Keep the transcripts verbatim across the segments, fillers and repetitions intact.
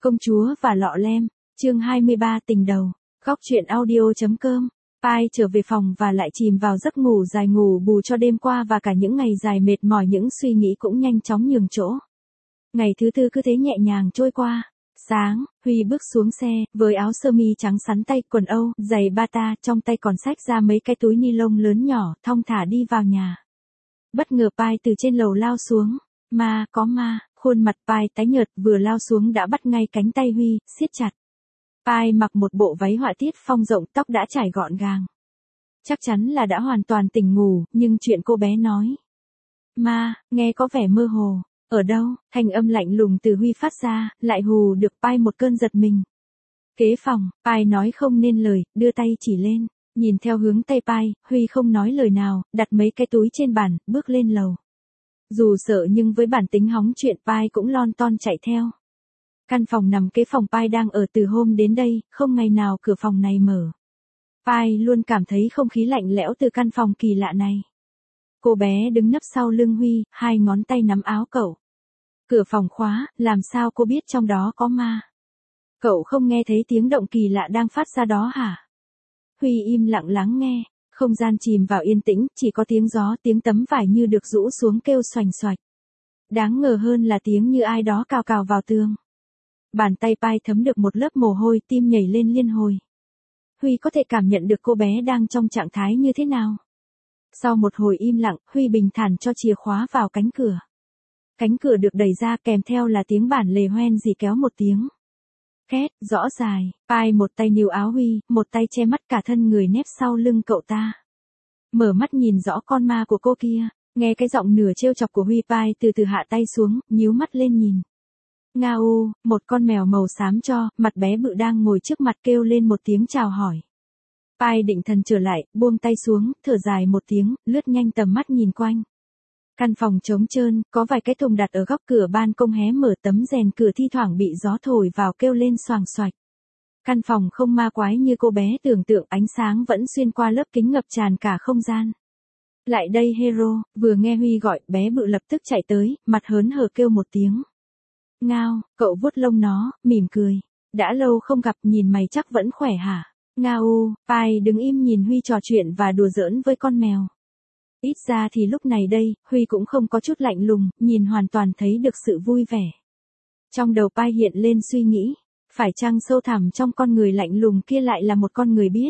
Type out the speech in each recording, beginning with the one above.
Công chúa và lọ lem, chương hai mươi ba tình đầu, góc truyện audio.com. Pai trở về phòng và lại chìm vào giấc ngủ dài ngủ bù cho đêm qua và cả những ngày dài mệt mỏi, những suy nghĩ cũng nhanh chóng nhường chỗ. Ngày thứ tư cứ thế nhẹ nhàng trôi qua. Sáng, Huy bước xuống xe, với áo sơ mi trắng sắn tay, quần âu, giày bata, trong tay còn xách ra mấy cái túi ni lông lớn nhỏ, thong thả đi vào nhà. Bất ngờ Pai từ trên lầu lao xuống. Ma, có ma, khuôn mặt Pai tái nhợt, vừa lao xuống đã bắt ngay cánh tay Huy, siết chặt. Pai mặc một bộ váy họa tiết phong rộng, tóc đã trải gọn gàng. Chắc chắn là đã hoàn toàn tỉnh ngủ, nhưng chuyện cô bé nói. Ma, nghe có vẻ mơ hồ. Ở đâu? Thanh âm lạnh lùng từ Huy phát ra, lại hù được Pai một cơn giật mình. Kế phòng, Pai nói không nên lời, đưa tay chỉ lên. Nhìn theo hướng tay Pai, Huy không nói lời nào, đặt mấy cái túi trên bàn, bước lên lầu. Dù sợ nhưng với bản tính hóng chuyện, Pai cũng lon ton chạy theo. Căn phòng nằm kế phòng Pai đang ở từ hôm đến đây, không ngày nào cửa phòng này mở. Pai luôn cảm thấy không khí lạnh lẽo từ căn phòng kỳ lạ này. Cô bé đứng nấp sau lưng Huy, hai ngón tay nắm áo cậu. Cửa phòng khóa, làm sao cô biết trong đó có ma? Cậu không nghe thấy tiếng động kỳ lạ đang phát ra đó hả? Huy im lặng lắng nghe, không gian chìm vào yên tĩnh, chỉ có tiếng gió, tiếng tấm vải như được rũ xuống kêu xoành xoạch. Đáng ngờ hơn là tiếng như ai đó cào cào vào tường. Bàn tay Pai thấm được một lớp mồ hôi, tim nhảy lên liên hồi. Huy có thể cảm nhận được cô bé đang trong trạng thái như thế nào. Sau một hồi im lặng, Huy bình thản cho chìa khóa vào cánh cửa. Cánh cửa được đẩy ra, kèm theo là tiếng bản lề hoen dì kéo một tiếng. Két, rõ dài, Pai một tay níu áo Huy, một tay che mắt, cả thân người nép sau lưng cậu ta. Mở mắt nhìn rõ con ma của cô kia, nghe cái giọng nửa trêu chọc của Huy. Pai từ từ hạ tay xuống, nhíu mắt lên nhìn. Ngao, một con mèo màu xám cho, mặt bé bự đang ngồi trước mặt kêu lên một tiếng chào hỏi. Pai định thần trở lại, buông tay xuống, thở dài một tiếng, lướt nhanh tầm mắt nhìn quanh. Căn phòng trống trơn, có vài cái thùng đặt ở góc cửa ban công hé mở, tấm rèn cửa thi thoảng bị gió thổi vào kêu lên xoàng xoạch. Căn phòng không ma quái như cô bé tưởng tượng, ánh sáng vẫn xuyên qua lớp kính ngập tràn cả không gian. Lại đây Hero, vừa nghe Huy gọi, bé bự lập tức chạy tới, mặt hớn hở kêu một tiếng. Ngao, cậu vuốt lông nó, mỉm cười. Đã lâu không gặp, nhìn mày chắc vẫn khỏe hả? Ngao, Pai đứng im nhìn Huy trò chuyện và đùa giỡn với con mèo. Ít ra thì lúc này đây, Huy cũng không có chút lạnh lùng, nhìn hoàn toàn thấy được sự vui vẻ. Trong đầu Pai hiện lên suy nghĩ, phải chăng sâu thẳm trong con người lạnh lùng kia lại là một con người biết?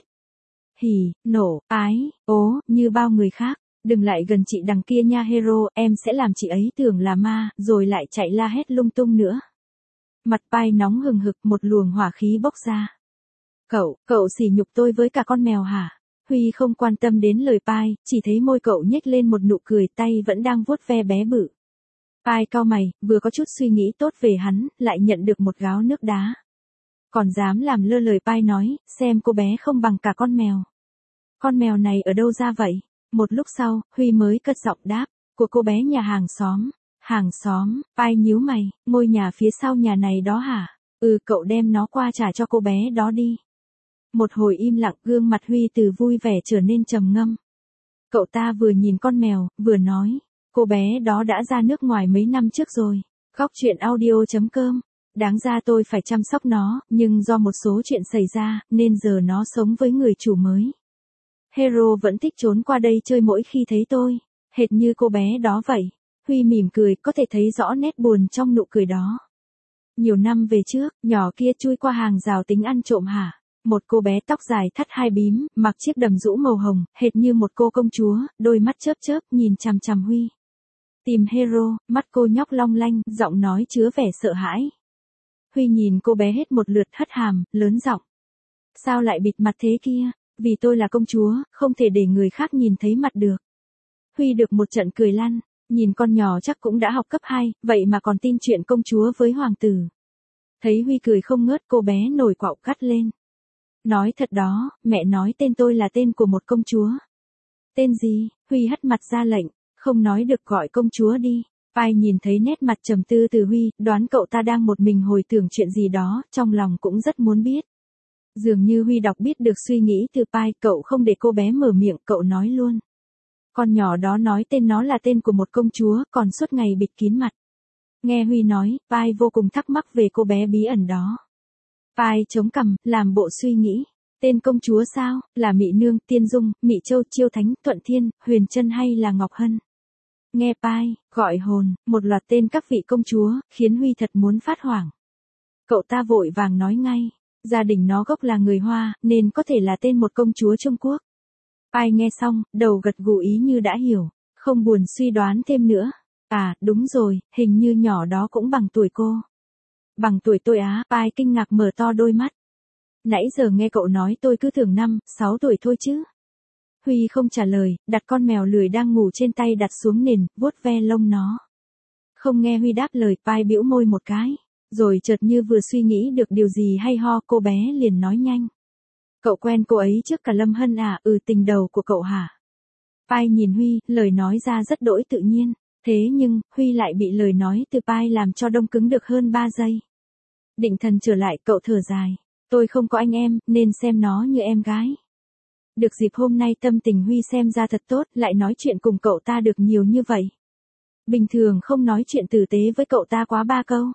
Hỉ, nổ, ái, ố, như bao người khác. Đừng lại gần chị đằng kia nha Hero, em sẽ làm chị ấy tưởng là ma, rồi lại chạy la hét lung tung nữa. Mặt Pai nóng hừng hực, một luồng hỏa khí bốc ra. Cậu, cậu sỉ nhục tôi với cả con mèo hả? Huy không quan tâm đến lời Pai, chỉ thấy môi cậu nhếch lên một nụ cười, tay vẫn đang vuốt ve bé bự. Pai cau mày, vừa có chút suy nghĩ tốt về hắn, lại nhận được một gáo nước đá. Còn dám làm lơ lời Pai nói, xem cô bé không bằng cả con mèo. Con mèo này ở đâu ra vậy? Một lúc sau, Huy mới cất giọng đáp, của cô bé nhà hàng xóm. Hàng xóm, Pai nhíu mày, ngôi nhà phía sau nhà này đó hả? Ừ, cậu đem nó qua trả cho cô bé đó đi. Một hồi im lặng, gương mặt Huy từ vui vẻ trở nên trầm ngâm. Cậu ta vừa nhìn con mèo, vừa nói, cô bé đó đã ra nước ngoài mấy năm trước rồi. Góc truyện audio.com. Đáng ra tôi phải chăm sóc nó, nhưng do một số chuyện xảy ra, nên giờ nó sống với người chủ mới. Hero vẫn thích trốn qua đây chơi mỗi khi thấy tôi, hệt như cô bé đó vậy. Huy mỉm cười, có thể thấy rõ nét buồn trong nụ cười đó. Nhiều năm về trước, nhỏ kia chui qua hàng rào tính ăn trộm hả? Một cô bé tóc dài thắt hai bím, mặc chiếc đầm rũ màu hồng, hệt như một cô công chúa, đôi mắt chớp chớp, nhìn chằm chằm Huy. Tìm Hero, mắt cô nhóc long lanh, giọng nói chứa vẻ sợ hãi. Huy nhìn cô bé hết một lượt, hất hàm, lớn giọng. Sao lại bịt mặt thế kia? Vì tôi là công chúa, không thể để người khác nhìn thấy mặt được. Huy được một trận cười lăn, nhìn con nhỏ chắc cũng đã học cấp hai, vậy mà còn tin chuyện công chúa với hoàng tử. Thấy Huy cười không ngớt, cô bé nổi quạo cắt lên. Nói thật đó, mẹ nói tên tôi là tên của một công chúa. Tên gì? Huy hất mặt ra lệnh, không nói được gọi công chúa đi. Pai nhìn thấy nét mặt trầm tư từ Huy, đoán cậu ta đang một mình hồi tưởng chuyện gì đó, trong lòng cũng rất muốn biết. Dường như Huy đọc biết được suy nghĩ từ Pai, cậu không để cô bé mở miệng, cậu nói luôn. Con nhỏ đó nói tên nó là tên của một công chúa, còn suốt ngày bịt kín mặt. Nghe Huy nói, Pai vô cùng thắc mắc về cô bé bí ẩn đó. Pai chống cằm, làm bộ suy nghĩ. Tên công chúa sao, là Mị Nương, Tiên Dung, Mị Châu, Chiêu Thánh, Thuận Thiên, Huyền Trân hay là Ngọc Hân? Nghe Pai, gọi hồn, một loạt tên các vị công chúa, khiến Huy thật muốn phát hoảng. Cậu ta vội vàng nói ngay, gia đình nó gốc là người Hoa, nên có thể là tên một công chúa Trung Quốc. Pai nghe xong, đầu gật gù ý như đã hiểu, không buồn suy đoán thêm nữa. À, đúng rồi, hình như nhỏ đó cũng bằng tuổi cô. Bằng tuổi tôi á, Pai kinh ngạc mở to đôi mắt. Nãy giờ nghe cậu nói tôi cứ tưởng năm, sáu tuổi thôi chứ. Huy không trả lời, đặt con mèo lười đang ngủ trên tay đặt xuống nền, vuốt ve lông nó. Không nghe Huy đáp lời, Pai bĩu môi một cái, rồi chợt như vừa suy nghĩ được điều gì hay ho, cô bé liền nói nhanh. Cậu quen cô ấy trước cả Lâm Hân à? Ừ, tình đầu của cậu hả? Pai nhìn Huy, lời nói ra rất đỗi tự nhiên, thế nhưng, Huy lại bị lời nói từ Pai làm cho đông cứng được hơn ba giây. Định thần trở lại, cậu thở dài. Tôi không có anh em, nên xem nó như em gái. Được dịp hôm nay tâm tình Huy xem ra thật tốt, lại nói chuyện cùng cậu ta được nhiều như vậy. Bình thường không nói chuyện tử tế với cậu ta quá ba câu.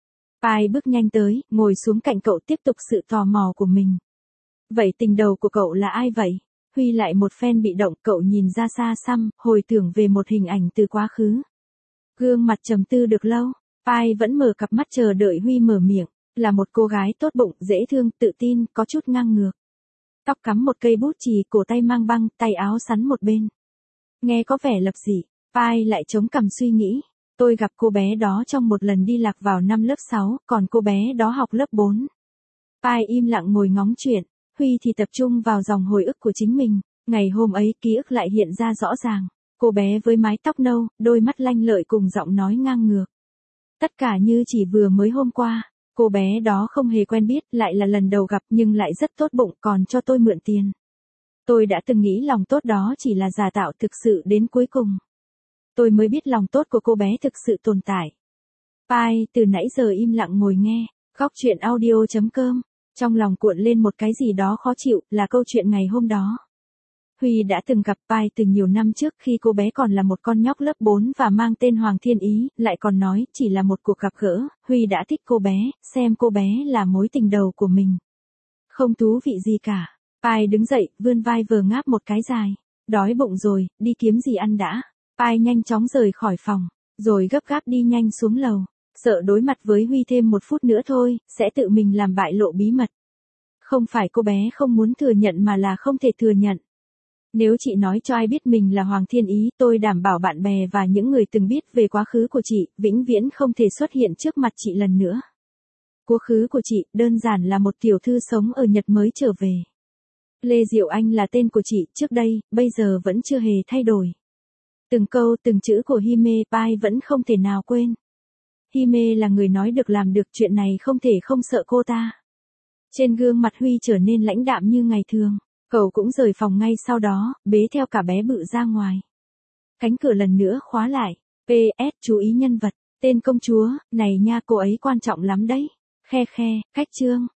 Pai bước nhanh tới, ngồi xuống cạnh cậu tiếp tục sự tò mò của mình. Vậy tình đầu của cậu là ai vậy? Huy lại một phen bị động, cậu nhìn ra xa xăm, hồi tưởng về một hình ảnh từ quá khứ. Gương mặt trầm tư được lâu, Pai vẫn mở cặp mắt chờ đợi Huy mở miệng. Là một cô gái tốt bụng, dễ thương, tự tin, có chút ngang ngược. Tóc cắm một cây bút chì, cổ tay mang băng, tay áo sắn một bên. Nghe có vẻ lập dị, Pai lại chống cằm suy nghĩ. Tôi gặp cô bé đó trong một lần đi lạc vào năm lớp sáu, còn cô bé đó học lớp bốn. Pai im lặng ngồi ngóng chuyện, Huy thì tập trung vào dòng hồi ức của chính mình. Ngày hôm ấy ký ức lại hiện ra rõ ràng. Cô bé với mái tóc nâu, đôi mắt lanh lợi cùng giọng nói ngang ngược. Tất cả như chỉ vừa mới hôm qua. Cô bé đó không hề quen biết, lại là lần đầu gặp nhưng lại rất tốt bụng còn cho tôi mượn tiền. Tôi đã từng nghĩ lòng tốt đó chỉ là giả tạo, thực sự đến cuối cùng. Tôi mới biết lòng tốt của cô bé thực sự tồn tại. Pai từ nãy giờ im lặng ngồi nghe, góc chuyện audio chấm com, trong lòng cuộn lên một cái gì đó khó chịu, là câu chuyện ngày hôm đó. Huy đã từng gặp Pai từ nhiều năm trước khi cô bé còn là một con nhóc lớp bốn và mang tên Hoàng Thiên Ý, lại còn nói chỉ là một cuộc gặp gỡ, Huy đã thích cô bé, xem cô bé là mối tình đầu của mình. Không thú vị gì cả. Pai đứng dậy, vươn vai vờ ngáp một cái dài. Đói bụng rồi, đi kiếm gì ăn đã. Pai nhanh chóng rời khỏi phòng, rồi gấp gáp đi nhanh xuống lầu. Sợ đối mặt với Huy thêm một phút nữa thôi, sẽ tự mình làm bại lộ bí mật. Không phải cô bé không muốn thừa nhận mà là không thể thừa nhận. Nếu chị nói cho ai biết mình là Hoàng Thiên Ý, tôi đảm bảo bạn bè và những người từng biết về quá khứ của chị, vĩnh viễn không thể xuất hiện trước mặt chị lần nữa. Quá khứ của chị, đơn giản là một tiểu thư sống ở Nhật mới trở về. Lê Diệu Anh là tên của chị, trước đây, bây giờ vẫn chưa hề thay đổi. Từng câu, từng chữ của Hime, Pai vẫn không thể nào quên. Hime là người nói được làm được, chuyện này không thể không sợ cô ta. Trên gương mặt Huy trở nên lãnh đạm như ngày thường. Cậu cũng rời phòng ngay sau đó, bế theo cả bé bự ra ngoài. Cánh cửa lần nữa khóa lại. pê ét chú ý nhân vật, tên công chúa, này nha, cô ấy quan trọng lắm đấy. Khe khe, cách chương.